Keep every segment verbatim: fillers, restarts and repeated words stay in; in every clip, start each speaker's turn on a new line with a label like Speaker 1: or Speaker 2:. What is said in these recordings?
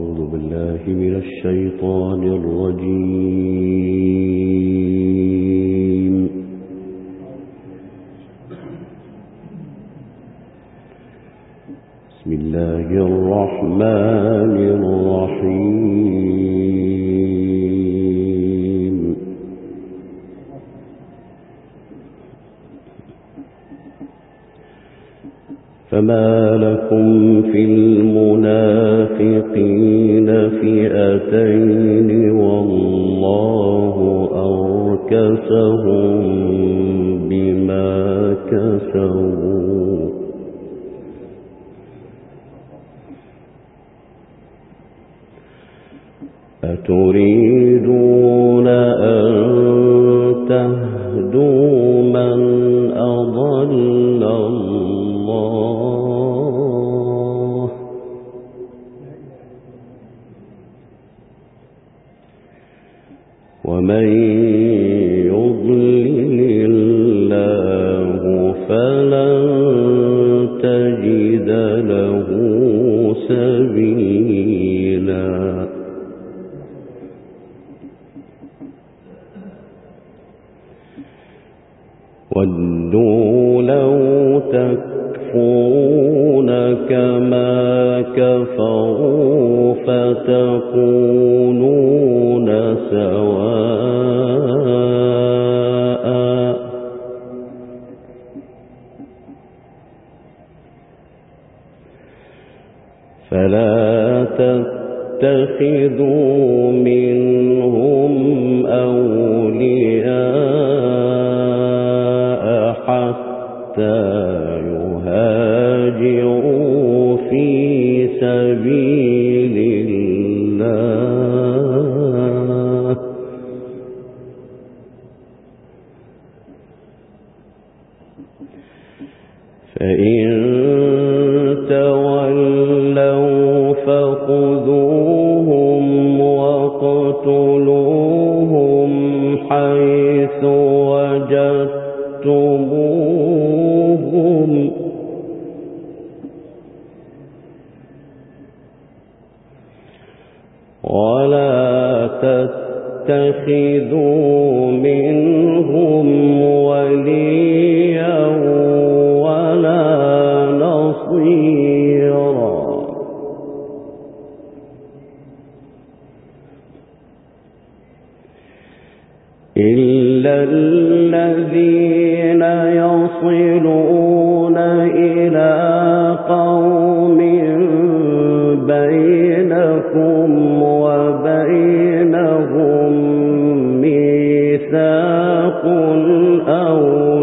Speaker 1: أعوذ بالله من الشيطان الرجيم. بسم الله الرحمن الرحيم. فما لكم في المنافقين فئتين والله أركسهم بما كسبوا أتريدون أن تهدوا من أضل الله ومن يضلل الله فلن تجد له سبيلا. ودوا لو تكفرون كما كفروا فتكونون سواء فلا تتخذوا منهم أولياء حتى يهاجروا في سبيل الله فإن تولوا فخذوهم واقتلوهم حيث وجدتموهم ولا تتخذوا منهم وليا ولا نصيرا إلا الذين يصلون إلى قوم بينكم وبينهم ميثاق أو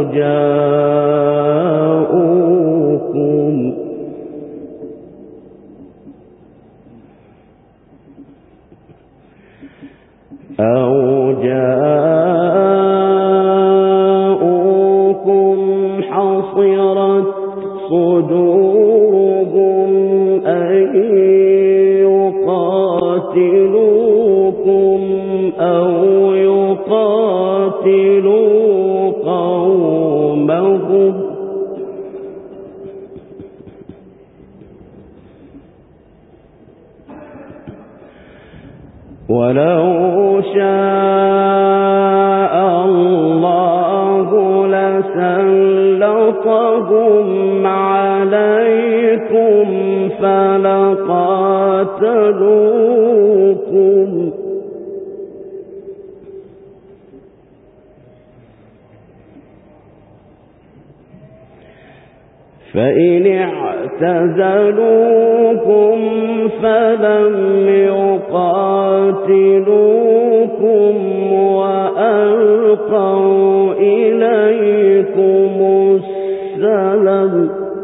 Speaker 1: جاءوكم أو جاءوكم حصرت صدورهم أن يقاتلوكم أو يقاتلوا قومهم ولو شاء الله لسلطهم عليكم فلقاتلوكم فإن اعتزلوكم فلم يقاتلوكم وألقوا إليكم السلم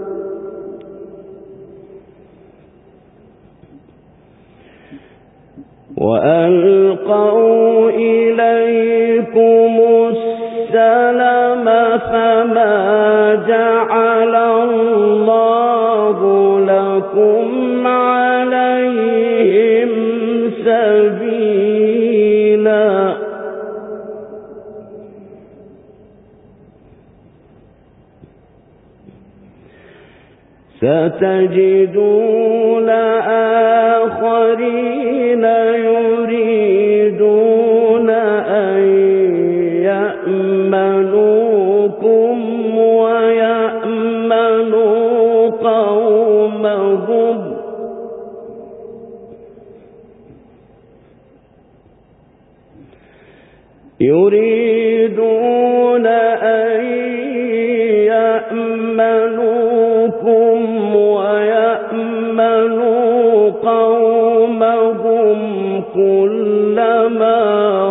Speaker 1: وألقوا إليكم السلم فما جعل الله لكم عليهم سبيلا ستجدون آخرين آخرين يريدون أن يأمنوكم ويأمنوا قومهم يريدون أن يأمنوكم ويأمنوا قومهم كلما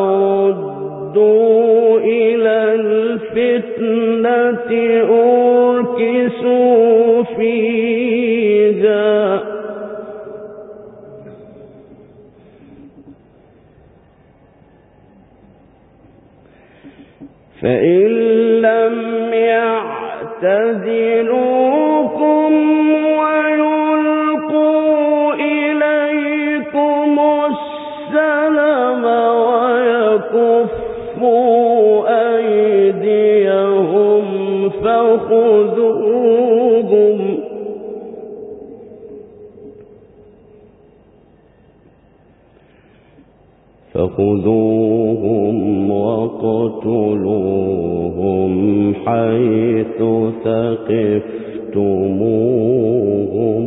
Speaker 1: ردوا إلى الفتنة أركسوا فيها فإن لم يعتزلوكم ويلقوا إليكم السلم ويكفوا أيديهم فخذوهم فخذوهم وقتلوهم حيث ثقفتموهم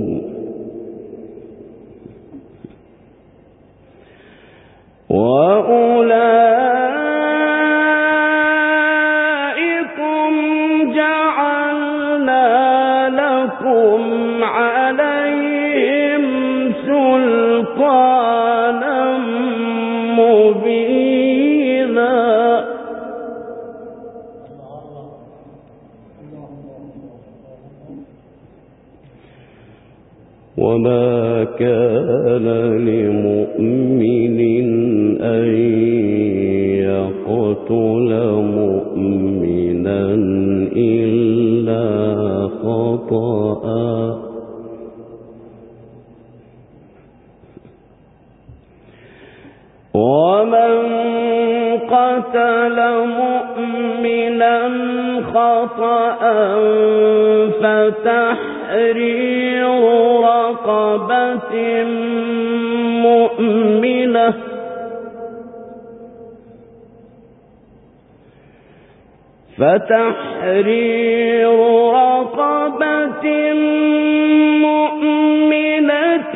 Speaker 1: وأولئكم جعلنا لكم عليهم سلطانا مبينا وما كان لمؤمن أن يقتل مؤمنا إلا خطأ ومن قتل مؤمنا خطأ فتحرير رقبة مؤمنة فتحرير رقبة مؤمنة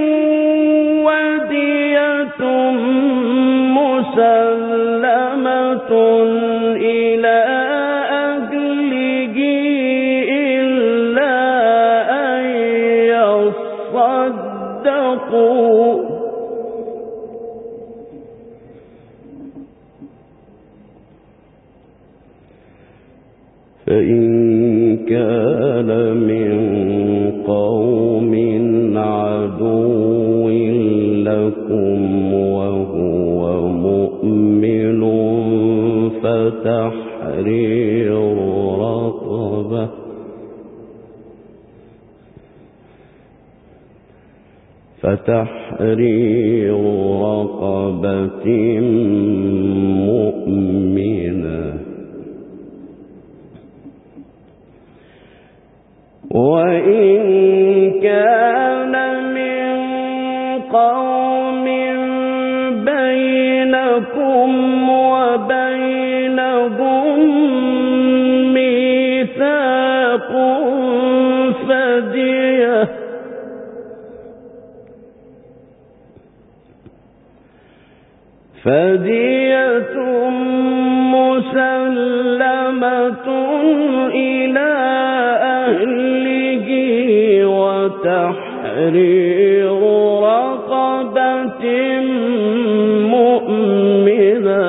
Speaker 1: ودية مسلمة إلى أهله إلا أن يصدقوا فإن كان من قوم عدو لكم وهو مؤمن فتحرير رقبة فتحرير رقبة مؤمنة وإن كان من قوم بينكم وبينهم ميثاق فدية فدية مسلمة إلى أهله وتحرير رقبة مؤمنة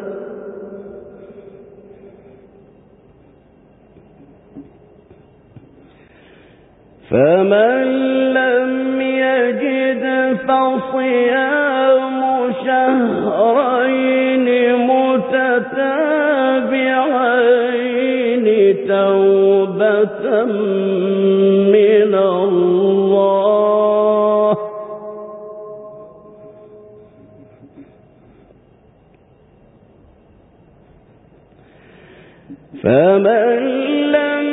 Speaker 1: فمن لم يجد فصيام شهرين متتابعين توبة من الله فمن لم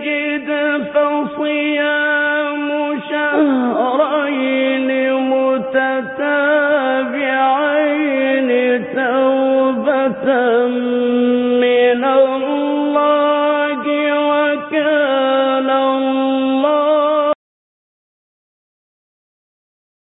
Speaker 1: يجد فصيام شهرين متتابعين متتابعين توبة